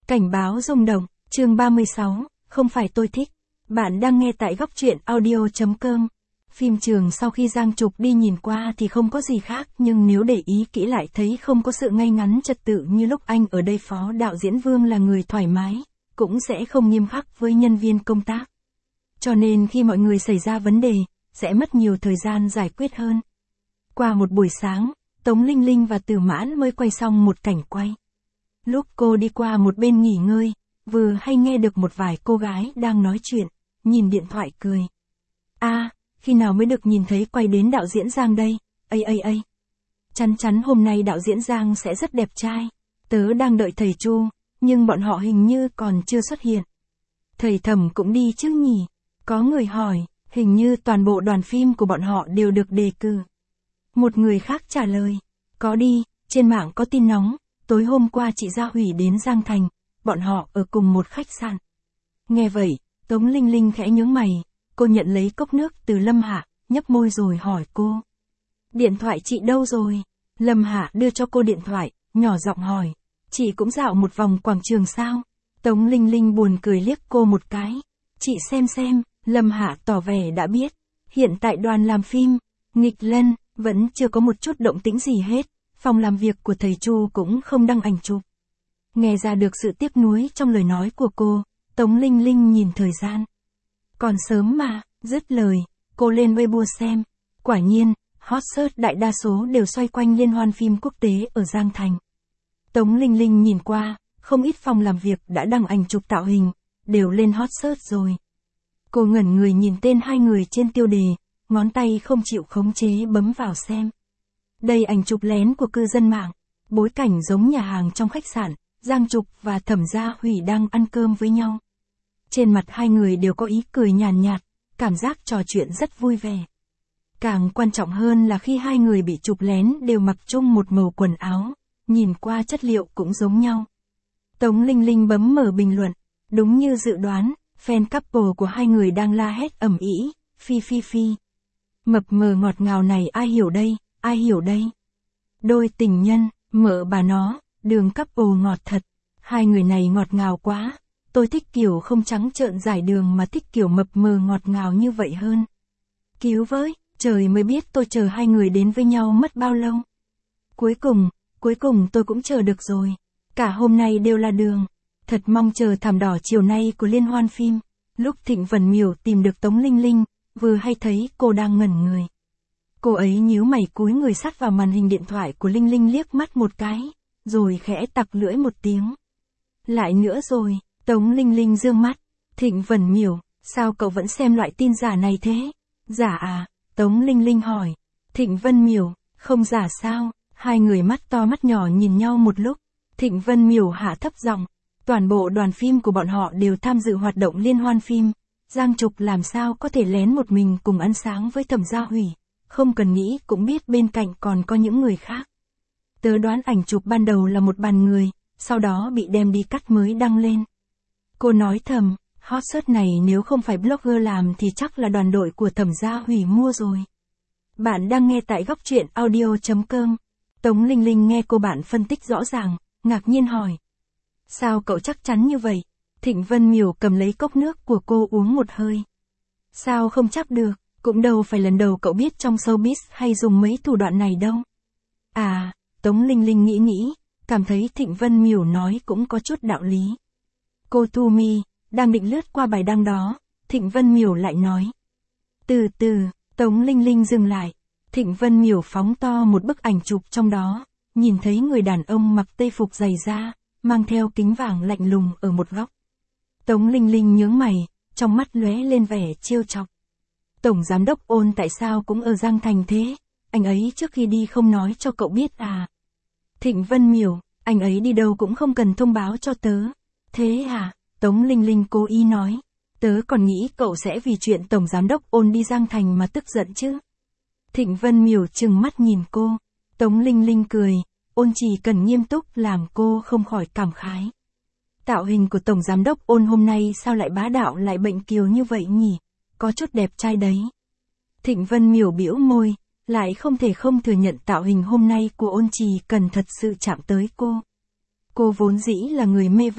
Cảnh báo rung động, chương 36, không phải tôi thích. Bạn đang nghe tại góc truyện audio.com. Phim trường sau khi Giang Trục đi nhìn qua thì không có gì khác, nhưng nếu để ý kỹ lại thấy không có sự ngay ngắn trật tự như lúc anh ở đây. Phó đạo diễn Vương là người thoải mái, cũng sẽ không nghiêm khắc với nhân viên công tác. Cho nên khi mọi người xảy ra vấn đề, sẽ mất nhiều thời gian giải quyết hơn. Qua một buổi sáng, Tống Linh Linh và Tử Mãn mới quay xong một cảnh quay. Lúc cô đi qua một bên nghỉ ngơi, vừa hay nghe được một vài cô gái đang nói chuyện, nhìn điện thoại cười. Khi nào mới được nhìn thấy quay đến đạo diễn Giang đây, Chắn chắn hôm nay đạo diễn Giang sẽ rất đẹp trai. Tớ đang đợi thầy Chu, nhưng bọn họ hình như còn chưa xuất hiện. Thầy Thẩm cũng đi chứ nhỉ? Có người hỏi, hình như toàn bộ đoàn phim của bọn họ đều được đề cử. Một người khác trả lời, có đi, trên mạng có tin nóng, tối hôm qua chị Gia Hủy đến Giang Thành, bọn họ ở cùng một khách sạn. Nghe vậy, Tống Linh Linh khẽ nhướng mày, cô nhận lấy cốc nước từ Lâm Hạ, nhấp môi rồi hỏi cô. Điện thoại chị đâu rồi? Lâm Hạ đưa cho cô điện thoại, nhỏ giọng hỏi, chị cũng dạo một vòng quảng trường sao? Tống Linh Linh buồn cười liếc cô một cái. Chị xem, Lâm Hạ tỏ vẻ đã biết. Hiện tại đoàn làm phim, nghịch lân, vẫn chưa có một chút động tĩnh gì hết. Phòng làm việc của thầy Chu cũng không đăng ảnh chụp. Nghe ra được sự tiếc nuối trong lời nói của cô, Tống Linh Linh nhìn thời gian. Còn sớm mà, dứt lời, cô lên Weibo xem. Quả nhiên, hot search đại đa số đều xoay quanh liên hoan phim quốc tế ở Giang Thành. Tống Linh Linh nhìn qua, không ít phòng làm việc đã đăng ảnh chụp tạo hình, đều lên hot search rồi. Cô ngẩn người nhìn tên hai người trên tiêu đề, ngón tay không chịu khống chế bấm vào xem. Đây ảnh chụp lén của cư dân mạng, bối cảnh giống nhà hàng trong khách sạn, Giang Trục và Thẩm Gia Hủy đang ăn cơm với nhau. Trên mặt hai người đều có ý cười nhàn nhạt, cảm giác trò chuyện rất vui vẻ. Càng quan trọng hơn là khi hai người bị chụp lén đều mặc chung một màu quần áo, nhìn qua chất liệu cũng giống nhau. Tống Linh Linh bấm mở bình luận, đúng như dự đoán, fan couple của hai người đang la hét ầm ĩ, phi. Mập mờ ngọt ngào này ai hiểu đây? Đôi tình nhân, mợ bà nó, đường couple ngọt thật. Hai người này ngọt ngào quá. Tôi thích kiểu không trắng trợn giải đường mà thích kiểu mập mờ ngọt ngào như vậy hơn. Cứu với, trời mới biết tôi chờ hai người đến với nhau mất bao lâu. Cuối cùng tôi cũng chờ được rồi. Cả hôm nay đều là đường. Thật mong chờ thảm đỏ chiều nay của liên hoan phim. Lúc Thịnh Vân Miểu tìm được Tống Linh Linh, vừa hay thấy cô đang ngẩn người. Cô ấy nhíu mày cúi người sát vào màn hình điện thoại của Linh Linh liếc mắt một cái, rồi khẽ tặc lưỡi một tiếng. Lại nữa rồi, Tống Linh Linh dương mắt. Thịnh Vân Miểu, sao cậu vẫn xem loại tin giả này thế? Giả à? Tống Linh Linh hỏi. Thịnh Vân Miểu, không giả sao? Hai người mắt to mắt nhỏ nhìn nhau một lúc. Thịnh Vân Miểu hạ thấp giọng. Toàn bộ đoàn phim của bọn họ đều tham dự hoạt động liên hoan phim. Giang Trục làm sao có thể lén một mình cùng ăn sáng với Thẩm Gia Hủy? Không cần nghĩ cũng biết bên cạnh còn có những người khác. Tớ đoán ảnh chụp ban đầu là một bàn người, sau đó bị đem đi cắt mới đăng lên. Cô nói thầm, hot search này nếu không phải blogger làm thì chắc là đoàn đội của Thẩm Gia Hủy mua rồi. Bạn đang nghe tại góc truyện audio.com. Tống Linh Linh nghe cô bạn phân tích rõ ràng, ngạc nhiên hỏi. Sao cậu chắc chắn như vậy? Thịnh Vân Miểu cầm lấy cốc nước của cô uống một hơi. Sao không chắc được, cũng đâu phải lần đầu cậu biết trong showbiz hay dùng mấy thủ đoạn này đâu. Tống Linh Linh nghĩ, cảm thấy Thịnh Vân Miểu nói cũng có chút đạo lý. Cô Thu Mi, đang định lướt qua bài đăng đó, Thịnh Vân Miểu lại nói. Từ từ, Tống Linh Linh dừng lại. Thịnh Vân Miểu phóng to một bức ảnh chụp trong đó, nhìn thấy người đàn ông mặc tây phục dày da, mang theo kính vàng lạnh lùng ở một góc. Tống Linh Linh nhướng mày, trong mắt lóe lên vẻ trêu chọc. Tổng giám đốc Ôn tại sao cũng ở Giang Thành thế? Anh ấy trước khi đi không nói cho cậu biết à? Thịnh Vân Miểu, anh ấy đi đâu cũng không cần thông báo cho tớ. Thế à? Tống Linh Linh cố ý nói. Tớ còn nghĩ cậu sẽ vì chuyện tổng giám đốc Ôn đi Giang Thành mà tức giận chứ. Thịnh Vân Miểu trừng mắt nhìn cô. Tống Linh Linh cười. Ôn chỉ cần nghiêm túc làm cô không khỏi cảm khái. Tạo hình của tổng giám đốc Ôn hôm nay sao lại bá đạo lại bệnh kiều như vậy nhỉ? Có chút đẹp trai đấy. Thịnh Vân Miểu bĩu môi, lại không thể không thừa nhận tạo hình hôm nay của Ôn Trì cần thật sự chạm tới cô. Cô vốn dĩ là người mê vest,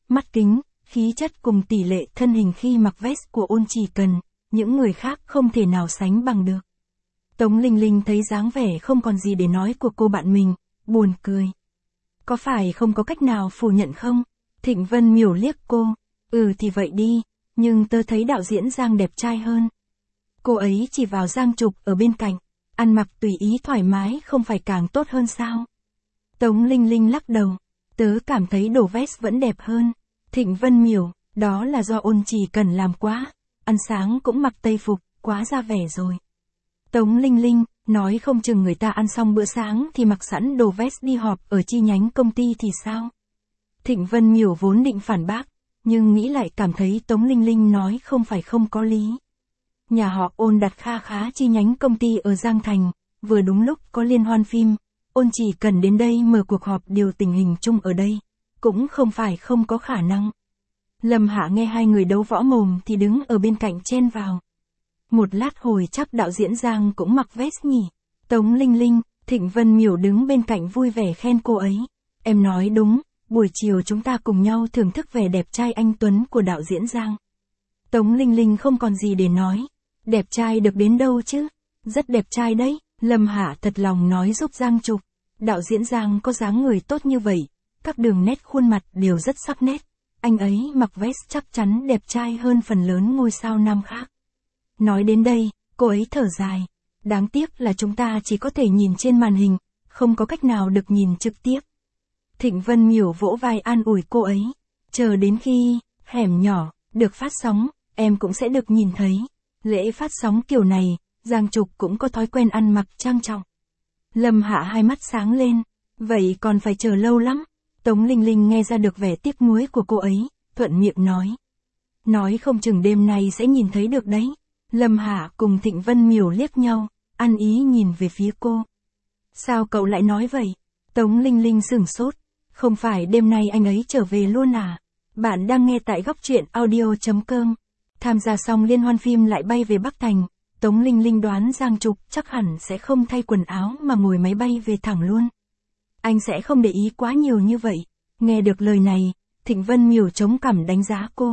mắt kính, khí chất cùng tỷ lệ thân hình khi mặc vest của Ôn Chỉ Cần, những người khác không thể nào sánh bằng được. Tống Linh Linh thấy dáng vẻ không còn gì để nói của cô bạn mình, buồn cười. Có phải không có cách nào phủ nhận không? Thịnh Vân Miểu liếc cô, thì vậy đi, nhưng tớ thấy đạo diễn Giang đẹp trai hơn. Cô ấy chỉ vào Giang Trục ở bên cạnh, ăn mặc tùy ý thoải mái không phải càng tốt hơn sao? Tống Linh Linh lắc đầu, tớ cảm thấy đồ vest vẫn đẹp hơn. Thịnh Vân Miểu, đó là do Ôn Chỉ Cần làm quá, ăn sáng cũng mặc tây phục, quá ra vẻ rồi. Tống Linh Linh, nói không chừng người ta ăn xong bữa sáng thì mặc sẵn đồ vest đi họp ở chi nhánh công ty thì sao? Thịnh Vân Miểu vốn định phản bác, nhưng nghĩ lại cảm thấy Tống Linh Linh nói không phải không có lý. Nhà họ Ôn đặt kha khá chi nhánh công ty ở Giang Thành, vừa đúng lúc có liên hoan phim, Ôn Chỉ Cần đến đây mở cuộc họp điều tình hình chung ở đây, cũng không phải không có khả năng. Lâm Hạ nghe hai người đấu võ mồm thì đứng ở bên cạnh chen vào. Một lát hồi chắc đạo diễn Giang cũng mặc vest nhỉ. Tống Linh Linh, Thịnh Vân Miểu đứng bên cạnh vui vẻ khen cô ấy. Em nói đúng, buổi chiều chúng ta cùng nhau thưởng thức vẻ đẹp trai anh tuấn của đạo diễn Giang. Tống Linh Linh không còn gì để nói. Đẹp trai được đến đâu chứ? Rất đẹp trai đấy, Lâm Hạ thật lòng nói giúp Giang Trục. Đạo diễn Giang có dáng người tốt như vậy, các đường nét khuôn mặt đều rất sắc nét. Anh ấy mặc vest chắc chắn đẹp trai hơn phần lớn ngôi sao nam khác. Nói đến đây, cô ấy thở dài. Đáng tiếc là chúng ta chỉ có thể nhìn trên màn hình, không có cách nào được nhìn trực tiếp. Thịnh Vân Miểu vỗ vai an ủi cô ấy. Chờ đến khi Hẻm Nhỏ được phát sóng, em cũng sẽ được nhìn thấy. Lễ phát sóng kiểu này, Giang Trục cũng có thói quen ăn mặc trang trọng. Lâm Hạ hai mắt sáng lên. Vậy còn phải chờ lâu lắm. Tống Linh Linh nghe ra được vẻ tiếc nuối của cô ấy, thuận miệng nói. Nói không chừng đêm nay sẽ nhìn thấy được đấy. Lâm Hạ cùng Thịnh Vân Miểu liếc nhau, ăn ý nhìn về phía cô. Sao cậu lại nói vậy? Tống Linh Linh sửng sốt. Không phải đêm nay anh ấy trở về luôn à? Bạn đang nghe tại góc truyện audio.com. Tham gia xong liên hoan phim lại bay về Bắc Thành. Tống Linh Linh đoán Giang Trục chắc hẳn sẽ không thay quần áo mà ngồi máy bay về thẳng luôn. Anh sẽ không để ý quá nhiều như vậy. Nghe được lời này, Thịnh Vân Miểu chống cằm đánh giá cô.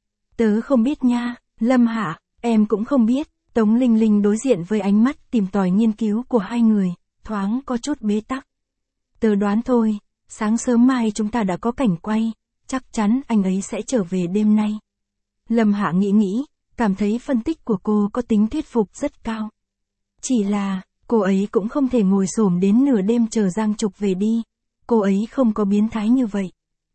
Tớ không biết nha, Lâm Hạ, em cũng không biết. Tống Linh Linh đối diện với ánh mắt tìm tòi nghiên cứu của hai người, thoáng có chút bế tắc. Tớ đoán thôi, sáng sớm mai chúng ta đã có cảnh quay, chắc chắn anh ấy sẽ trở về đêm nay. Lâm Hạ nghĩ, cảm thấy phân tích của cô có tính thuyết phục rất cao. Chỉ là, cô ấy cũng không thể ngồi xổm đến nửa đêm chờ Giang Trục về đi. Cô ấy không có biến thái như vậy.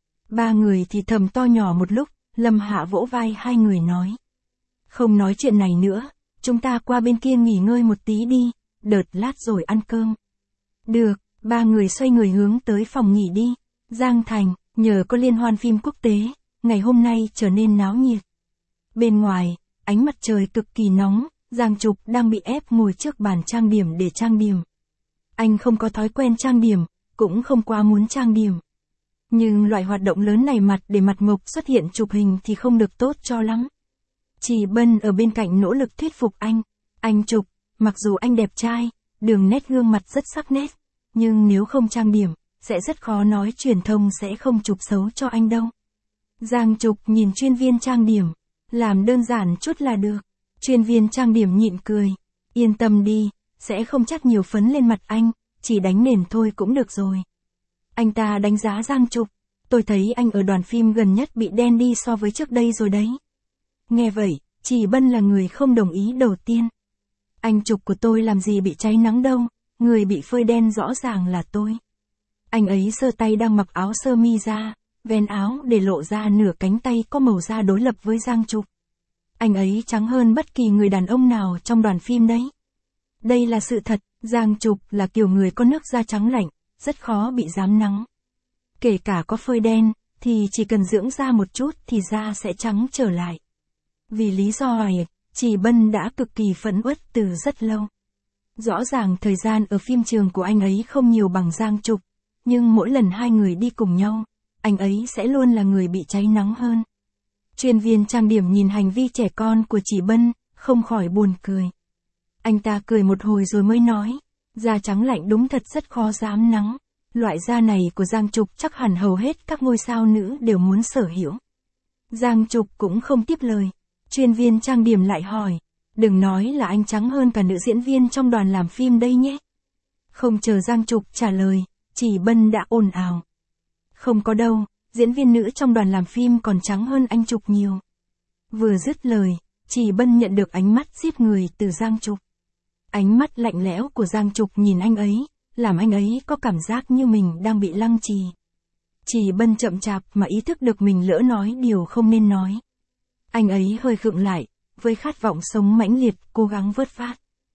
Ba người thì thầm to nhỏ một lúc, Lâm Hạ vỗ vai hai người nói. Không nói chuyện này nữa, chúng ta qua bên kia nghỉ ngơi một tí đi, đợt lát rồi ăn cơm. Được, ba người xoay người hướng tới phòng nghỉ đi. Giang Thành, nhờ có liên hoan phim quốc tế, ngày hôm nay trở nên náo nhiệt. Bên ngoài, ánh mặt trời cực kỳ nóng, Giang Trục đang bị ép ngồi trước bàn trang điểm để trang điểm. Anh không có thói quen trang điểm, cũng không quá muốn trang điểm. Nhưng loại hoạt động lớn này mặt để mặt mộc xuất hiện chụp hình thì không được tốt cho lắm. Chỉ Bân ở bên cạnh nỗ lực thuyết phục anh. Anh Trục, mặc dù anh đẹp trai, đường nét gương mặt rất sắc nét, nhưng nếu không trang điểm, sẽ rất khó nói truyền thông sẽ không chụp xấu cho anh đâu. Giang Trục nhìn chuyên viên trang điểm, làm đơn giản chút là được. Chuyên viên trang điểm nhịn cười. Yên tâm đi, sẽ không chắc nhiều phấn lên mặt anh, chỉ đánh nền thôi cũng được rồi. Anh ta đánh giá Giang Trục. Tôi thấy anh ở đoàn phim gần nhất bị đen đi so với trước đây rồi đấy. Nghe vậy, Chỉ Bân là người không đồng ý đầu tiên. Anh Trục của tôi làm gì bị cháy nắng đâu, người bị phơi đen rõ ràng là tôi. Anh ấy giơ tay đang mặc áo sơ mi ra, ven áo để lộ ra nửa cánh tay có màu da đối lập với Giang Trục. Anh ấy trắng hơn bất kỳ người đàn ông nào trong đoàn phim đấy. Đây là sự thật, Giang Trục là kiểu người có nước da trắng lạnh, rất khó bị rám nắng. Kể cả có phơi đen, thì chỉ cần dưỡng da một chút thì da sẽ trắng trở lại. Vì lý do này, Chỉ Bân đã cực kỳ phẫn uất từ rất lâu. Rõ ràng thời gian ở phim trường của anh ấy không nhiều bằng Giang Trục, nhưng mỗi lần hai người đi cùng nhau, anh ấy sẽ luôn là người bị cháy nắng hơn. Chuyên viên trang điểm nhìn hành vi trẻ con của Chỉ Bân, không khỏi buồn cười. Anh ta cười một hồi rồi mới nói, da trắng lạnh đúng thật rất khó rám nắng. Loại da này của Giang Trục chắc hẳn hầu hết các ngôi sao nữ đều muốn sở hữu. Giang Trục cũng không tiếp lời. Chuyên viên trang điểm lại hỏi. Đừng nói là anh trắng hơn cả nữ diễn viên trong đoàn làm phim đây nhé. Không chờ Giang Trục trả lời, Chỉ Bân đã ồn ào. Không có đâu, diễn viên nữ trong đoàn làm phim còn trắng hơn anh Trục nhiều. Vừa dứt lời, Chỉ Bân nhận được ánh mắt giết người từ Giang Trục. Ánh mắt lạnh lẽo của Giang Trục nhìn anh ấy, làm anh ấy có cảm giác như mình đang bị lăng trì. Chỉ Bân chậm chạp mà ý thức được mình lỡ nói điều không nên nói. Anh ấy hơi khựng lại, với khát vọng sống mãnh liệt, cố gắng vớt vát.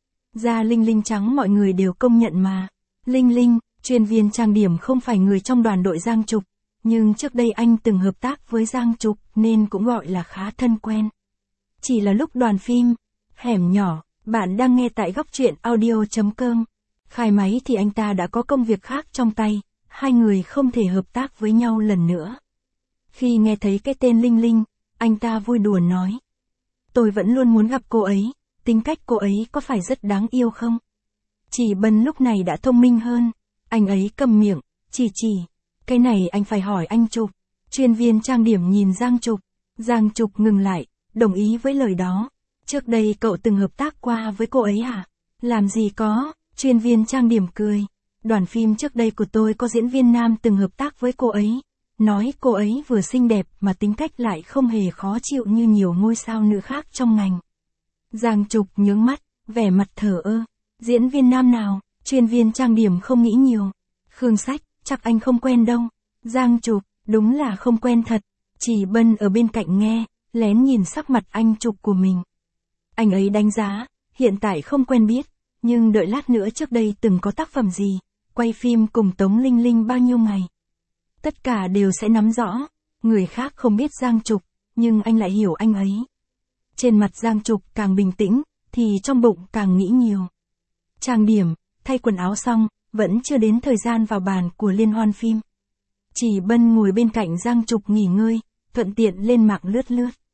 Da Linh Linh trắng mọi người đều công nhận mà. Linh Linh, chuyên viên trang điểm không phải người trong đoàn đội Giang Trục, nhưng trước đây anh từng hợp tác với Giang Trục nên cũng gọi là khá thân quen. Chỉ là lúc đoàn phim, Hẻm Nhỏ, bạn đang nghe tại góc truyện audio.com. Khai máy thì anh ta đã có công việc khác trong tay, hai người không thể hợp tác với nhau lần nữa. Khi nghe thấy cái tên Linh Linh, anh ta vui đùa nói. Tôi vẫn luôn muốn gặp cô ấy, tính cách cô ấy có phải rất đáng yêu không? Chỉ Bân lúc này đã thông minh hơn, anh ấy cầm miệng, chỉ. Cái này anh phải hỏi anh Trục. Chuyên viên trang điểm nhìn Giang Trục. Giang Trục ngừng lại, đồng ý với lời đó. Trước đây cậu từng hợp tác qua với cô ấy hả? Làm gì có, chuyên viên trang điểm cười. Đoàn phim trước đây của tôi có diễn viên nam từng hợp tác với cô ấy. Nói cô ấy vừa xinh đẹp mà tính cách lại không hề khó chịu như nhiều ngôi sao nữ khác trong ngành. Giang Trục nhướng mắt, vẻ mặt thờ ơ. Diễn viên nam nào? Chuyên viên trang điểm không nghĩ nhiều. Khương Sách, chắc anh không quen đâu. Giang Trục, đúng là không quen thật. Chỉ Bân ở bên cạnh nghe, lén nhìn sắc mặt anh Trục của mình. Anh ấy đánh giá, hiện tại không quen biết, nhưng đợi lát nữa trước đây từng có tác phẩm gì, quay phim cùng Tống Linh Linh bao nhiêu ngày. Tất cả đều sẽ nắm rõ, người khác không biết Giang Trục, nhưng anh lại hiểu anh ấy. Trên mặt Giang Trục càng bình tĩnh, thì trong bụng càng nghĩ nhiều. Trang điểm, thay quần áo xong, vẫn chưa đến thời gian vào bàn của liên hoan phim. Chỉ Bân ngồi bên cạnh Giang Trục nghỉ ngơi, thuận tiện lên mạng lướt.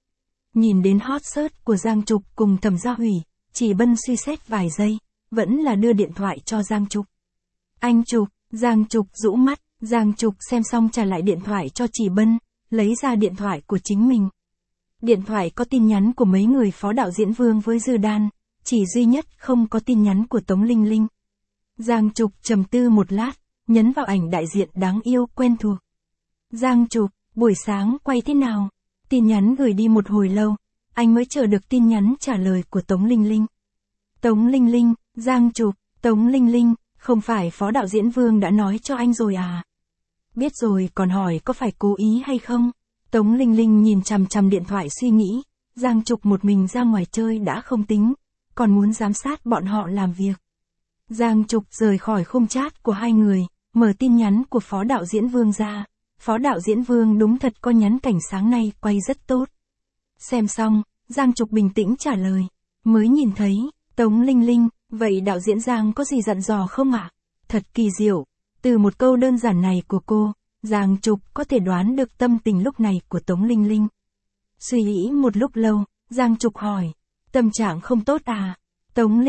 Nhìn đến hot search của Giang Trục cùng Thẩm Gia Hủy, Chỉ Bân suy xét vài giây, vẫn là đưa điện thoại cho Giang Trục. Anh Trục, Giang Trục rũ mắt, Giang Trục xem xong trả lại điện thoại cho Chỉ Bân, lấy ra điện thoại của chính mình. Điện thoại có tin nhắn của mấy người phó đạo diễn Vương với Dư Đan, chỉ duy nhất không có tin nhắn của Tống Linh Linh. Giang Trục trầm tư một lát, nhấn vào ảnh đại diện đáng yêu quen thuộc. Giang Trục, buổi sáng quay thế nào? Tin nhắn gửi đi một hồi lâu, anh mới chờ được tin nhắn trả lời của Tống Linh Linh. Tống Linh Linh, Giang Trục, Tống Linh Linh, không phải phó đạo diễn Vương đã nói cho anh rồi à? Biết rồi còn hỏi có phải cố ý hay không? Tống Linh Linh nhìn chằm chằm điện thoại suy nghĩ, Giang Trục một mình ra ngoài chơi đã không tính, còn muốn giám sát bọn họ làm việc. Giang Trục rời khỏi khung chat của hai người, mở tin nhắn của phó đạo diễn Vương ra. Phó đạo diễn Vương đúng thật có nhắn cảnh sáng nay quay rất tốt. Xem xong, Giang Trục bình tĩnh trả lời. Mới nhìn thấy, Tống Linh Linh, vậy đạo diễn Giang có gì dặn dò không ạ? Thật kỳ diệu. Từ một câu đơn giản này của cô, Giang Trục có thể đoán được tâm tình lúc này của Tống Linh Linh. Suy nghĩ một lúc lâu, Giang Trục hỏi. Tâm trạng không tốt à? Tống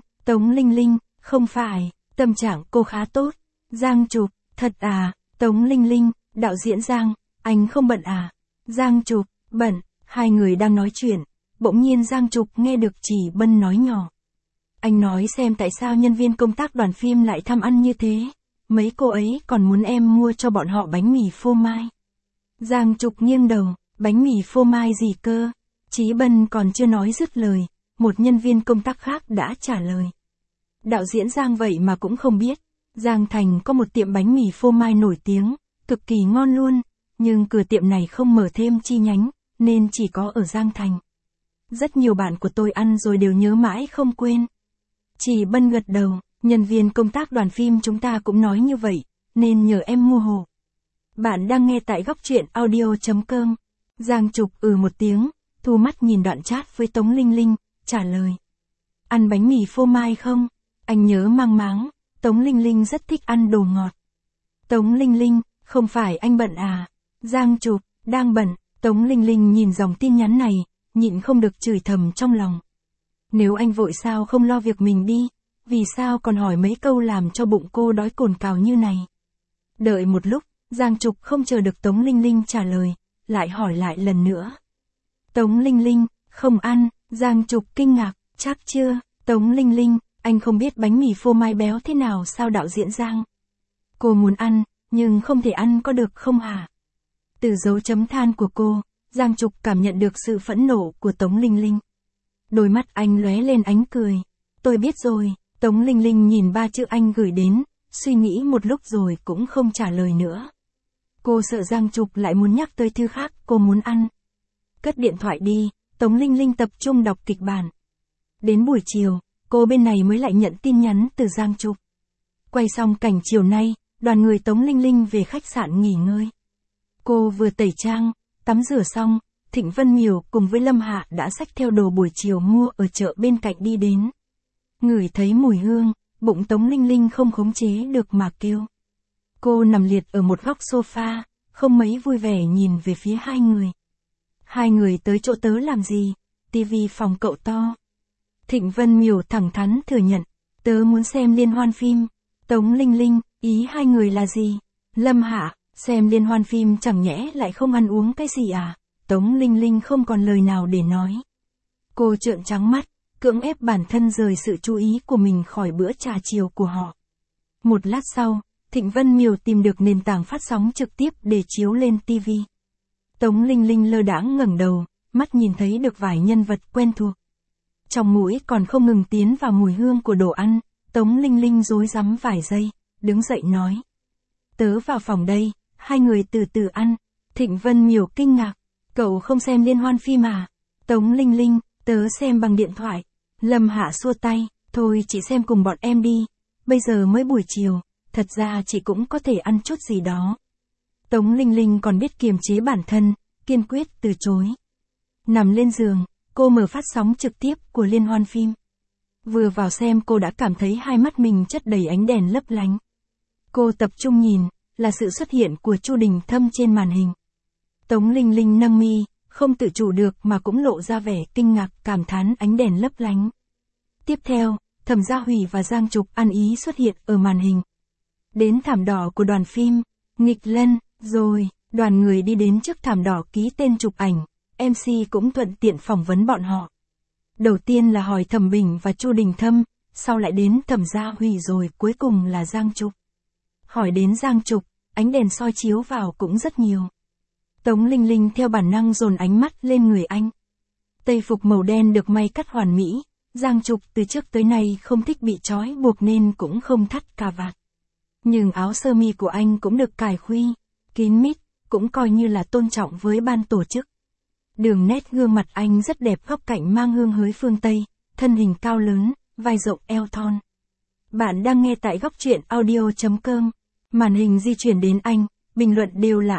Linh Linh, không phải, tâm trạng cô khá tốt. Giang Trục, thật à? Tống Linh Linh, đạo diễn Giang, anh không bận à? Giang Trục, bận. Hai người đang nói chuyện, bỗng nhiên Giang Trục nghe được Chỉ Bân nói nhỏ. Anh nói xem tại sao nhân viên công tác đoàn phim lại tham ăn như thế. Mấy cô ấy còn muốn em mua cho bọn họ bánh mì phô mai. Giang Trục nghiêng đầu, bánh mì phô mai gì cơ? Chỉ Bân còn chưa nói dứt lời, một nhân viên công tác khác đã trả lời. Đạo diễn Giang vậy mà cũng không biết. Giang Thành có một tiệm bánh mì phô mai nổi tiếng, cực kỳ ngon luôn, nhưng cửa tiệm này không mở thêm chi nhánh, nên chỉ có ở Giang Thành. Rất nhiều bạn của tôi ăn rồi đều nhớ mãi không quên. Chỉ Bân gật đầu, nhân viên công tác đoàn phim chúng ta cũng nói như vậy, nên nhờ em mua hộ. Bạn đang nghe tại góc truyện audio.com. Giang Trục một tiếng, thu mắt nhìn đoạn chat với Tống Linh Linh, trả lời. Ăn bánh mì phô mai không? Anh nhớ mang máng, Tống Linh Linh rất thích ăn đồ ngọt. Tống Linh Linh, không phải anh bận à? Giang Trục, đang bận. Tống Linh Linh nhìn dòng tin nhắn này, nhịn không được chửi thầm trong lòng. Nếu anh vội sao không lo việc mình đi, vì sao còn hỏi mấy câu làm cho bụng cô đói cồn cào như này? Đợi một lúc, Giang Trục không chờ được Tống Linh Linh trả lời, lại hỏi lại lần nữa. Tống Linh Linh, không ăn, Giang Trục kinh ngạc, chắc chưa, Tống Linh Linh, anh không biết bánh mì phô mai béo thế nào sao đạo diễn Giang? Cô muốn ăn, nhưng không thể ăn có được không hả? Từ dấu chấm than của cô, Giang Trục cảm nhận được sự phẫn nộ của Tống Linh Linh. Đôi mắt anh lóe lên ánh cười. Tôi biết rồi, Tống Linh Linh nhìn 3 chữ anh gửi đến, suy nghĩ một lúc rồi cũng không trả lời nữa. Cô sợ Giang Trục lại muốn nhắc tới thứ khác cô muốn ăn. Cất điện thoại đi, Tống Linh Linh tập trung đọc kịch bản. Đến buổi chiều, cô bên này mới lại nhận tin nhắn từ Giang Trục. Quay xong cảnh chiều nay, đoàn người Tống Linh Linh về khách sạn nghỉ ngơi. Cô vừa tẩy trang, tắm rửa xong, Thịnh Vân Miểu cùng với Lâm Hạ đã xách theo đồ buổi chiều mua ở chợ bên cạnh đi đến. Ngửi thấy mùi hương, bụng Tống Linh Linh không khống chế được mà kêu. Cô nằm liệt ở một góc sofa, không mấy vui vẻ nhìn về phía hai người. Hai người tới chỗ tớ làm gì? Tivi phòng cậu to. Thịnh Vân Miểu thẳng thắn thừa nhận, tớ muốn xem liên hoan phim. Tống Linh Linh, ý hai người là gì? Lâm Hạ, xem liên hoan phim chẳng nhẽ lại không ăn uống cái gì à? Tống Linh Linh không còn lời nào để nói. Cô trợn trắng mắt, cưỡng ép bản thân rời sự chú ý của mình khỏi bữa trà chiều của họ. Một lát sau, Thịnh Vân Miểu tìm được nền tảng phát sóng trực tiếp để chiếu lên TV. Tống Linh Linh lơ đãng ngẩng đầu, mắt nhìn thấy được vài nhân vật quen thuộc. Trong mũi còn không ngừng tiến vào mùi hương của đồ ăn, Tống Linh Linh rối rắm vài giây, đứng dậy nói. Tớ vào phòng đây, hai người từ từ ăn. Thịnh Vân Miểu kinh ngạc, cậu không xem liên hoan phim à? Tống Linh Linh, tớ xem bằng điện thoại. Lâm Hạ xua tay, thôi chị xem cùng bọn em đi, bây giờ mới buổi chiều, thật ra chị cũng có thể ăn chút gì đó. Tống Linh Linh còn biết kiềm chế bản thân, kiên quyết từ chối. Nằm lên giường, cô mở phát sóng trực tiếp của liên hoan phim. Vừa vào xem cô đã cảm thấy hai mắt mình chất đầy ánh đèn lấp lánh. Cô tập trung nhìn, là sự xuất hiện của Chu Đình Thâm trên màn hình. Tống Linh Linh nâng mi, không tự chủ được mà cũng lộ ra vẻ kinh ngạc cảm thán ánh đèn lấp lánh. Tiếp theo, Thẩm Gia Hủy và Giang Trục ăn ý xuất hiện ở màn hình. Đến thảm đỏ của đoàn phim, nghịch lân, rồi, đoàn người đi đến trước thảm đỏ ký tên chụp ảnh, MC cũng thuận tiện phỏng vấn bọn họ. Đầu tiên là hỏi Thẩm Bình và Chu Đình Thâm, sau lại đến Thẩm Gia Hủy rồi cuối cùng là Giang Trục. Hỏi đến Giang Trục, ánh đèn soi chiếu vào cũng rất nhiều. Tống Linh Linh theo bản năng dồn ánh mắt lên người anh. Tây phục màu đen được may cắt hoàn mỹ, Giang Trục từ trước tới nay không thích bị trói buộc nên cũng không thắt cà vạt. Nhưng áo sơ mi của anh cũng được cài khuy, kín mít, cũng coi như là tôn trọng với ban tổ chức. Đường nét gương mặt anh rất đẹp, góc cạnh mang hương hới phương Tây, thân hình cao lớn, vai rộng eo thon. Bạn đang nghe tại góc truyện audio.com. Màn hình di chuyển đến anh, bình luận đều là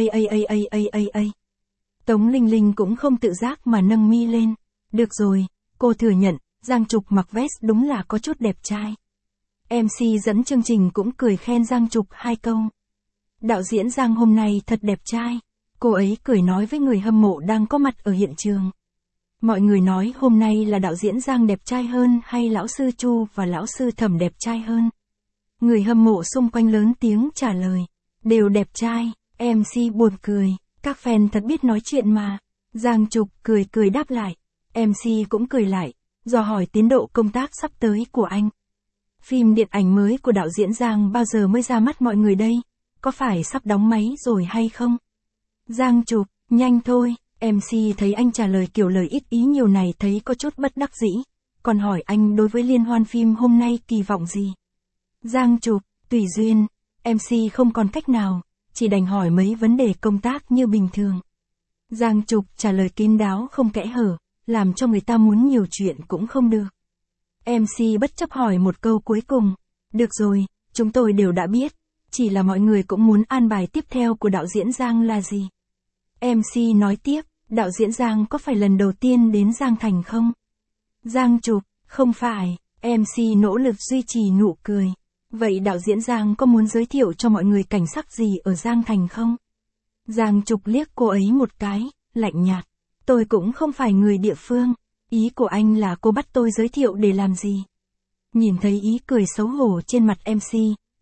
a. Tống Linh Linh cũng không tự giác mà nâng mi lên. Được rồi, cô thừa nhận, Giang Trục mặc vest đúng là có chút đẹp trai. MC dẫn chương trình cũng cười khen Giang Trục 2 câu. Đạo diễn Giang hôm nay thật đẹp trai. Cô ấy cười nói với người hâm mộ đang có mặt ở hiện trường. Mọi người nói hôm nay là đạo diễn Giang đẹp trai hơn hay lão sư Chu và lão sư Thẩm đẹp trai hơn? Người hâm mộ xung quanh lớn tiếng trả lời. Đều đẹp trai, MC buồn cười, các fan thật biết nói chuyện mà. Giang Trục cười cười đáp lại. MC cũng cười lại, dò hỏi tiến độ công tác sắp tới của anh. Phim điện ảnh mới của đạo diễn Giang bao giờ mới ra mắt mọi người đây? Có phải sắp đóng máy rồi hay không? Giang Trục, nhanh thôi. MC thấy anh trả lời kiểu lời ít ý nhiều này thấy có chút bất đắc dĩ. Còn hỏi anh đối với liên hoan phim hôm nay kỳ vọng gì? Giang Trục, tùy duyên. MC không còn cách nào, chỉ đành hỏi mấy vấn đề công tác như bình thường. Giang Trục trả lời kín đáo không kẽ hở, làm cho người ta muốn nhiều chuyện cũng không được. MC bất chấp hỏi một câu cuối cùng. Được rồi, chúng tôi đều đã biết, chỉ là mọi người cũng muốn an bài tiếp theo của đạo diễn Giang là gì. MC nói tiếp, đạo diễn Giang có phải lần đầu tiên đến Giang Thành không? Giang Trục, không phải. MC nỗ lực duy trì nụ cười. Vậy đạo diễn Giang có muốn giới thiệu cho mọi người cảnh sắc gì ở Giang Thành không? Giang Trục liếc cô ấy một cái, lạnh nhạt. Tôi cũng không phải người địa phương. Ý của anh là cô bắt tôi giới thiệu để làm gì? Nhìn thấy ý cười xấu hổ trên mặt MC,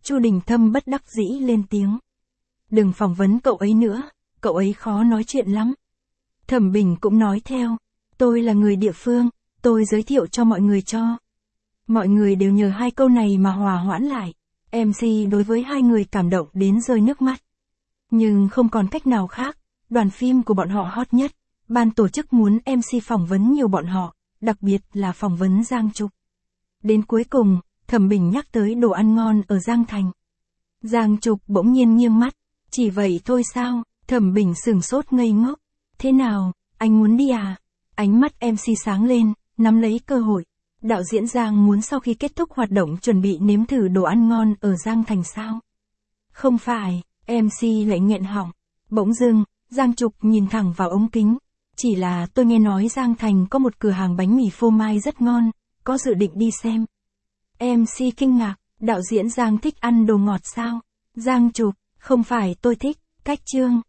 Chu Đình Thâm bất đắc dĩ lên tiếng. Đừng phỏng vấn cậu ấy nữa, cậu ấy khó nói chuyện lắm. Thẩm Bình cũng nói theo. Tôi là người địa phương, tôi giới thiệu cho mọi người cho. Mọi người đều nhờ 2 câu này mà hòa hoãn lại. MC đối với 2 người cảm động đến rơi nước mắt. Nhưng không còn cách nào khác, đoàn phim của bọn họ hot nhất. Ban tổ chức muốn MC phỏng vấn nhiều bọn họ, đặc biệt là phỏng vấn Giang Trục. Đến cuối cùng, Thẩm Bình nhắc tới đồ ăn ngon ở Giang Thành. Giang Trục bỗng nhiên nghiêng mắt. Chỉ vậy thôi sao? Thẩm Bình sửng sốt ngây ngốc. Thế nào, anh muốn đi à? Ánh mắt MC sáng lên, nắm lấy cơ hội. Đạo diễn Giang muốn sau khi kết thúc hoạt động chuẩn bị nếm thử đồ ăn ngon ở Giang Thành sao? Không phải, MC lại nghẹn họng. Bỗng dưng, Giang Trục nhìn thẳng vào ống kính. Chỉ là tôi nghe nói Giang Thành có một cửa hàng bánh mì phô mai rất ngon, có dự định đi xem. MC kinh ngạc, đạo diễn Giang thích ăn đồ ngọt sao? Giang Trục, không phải tôi thích, cách chương.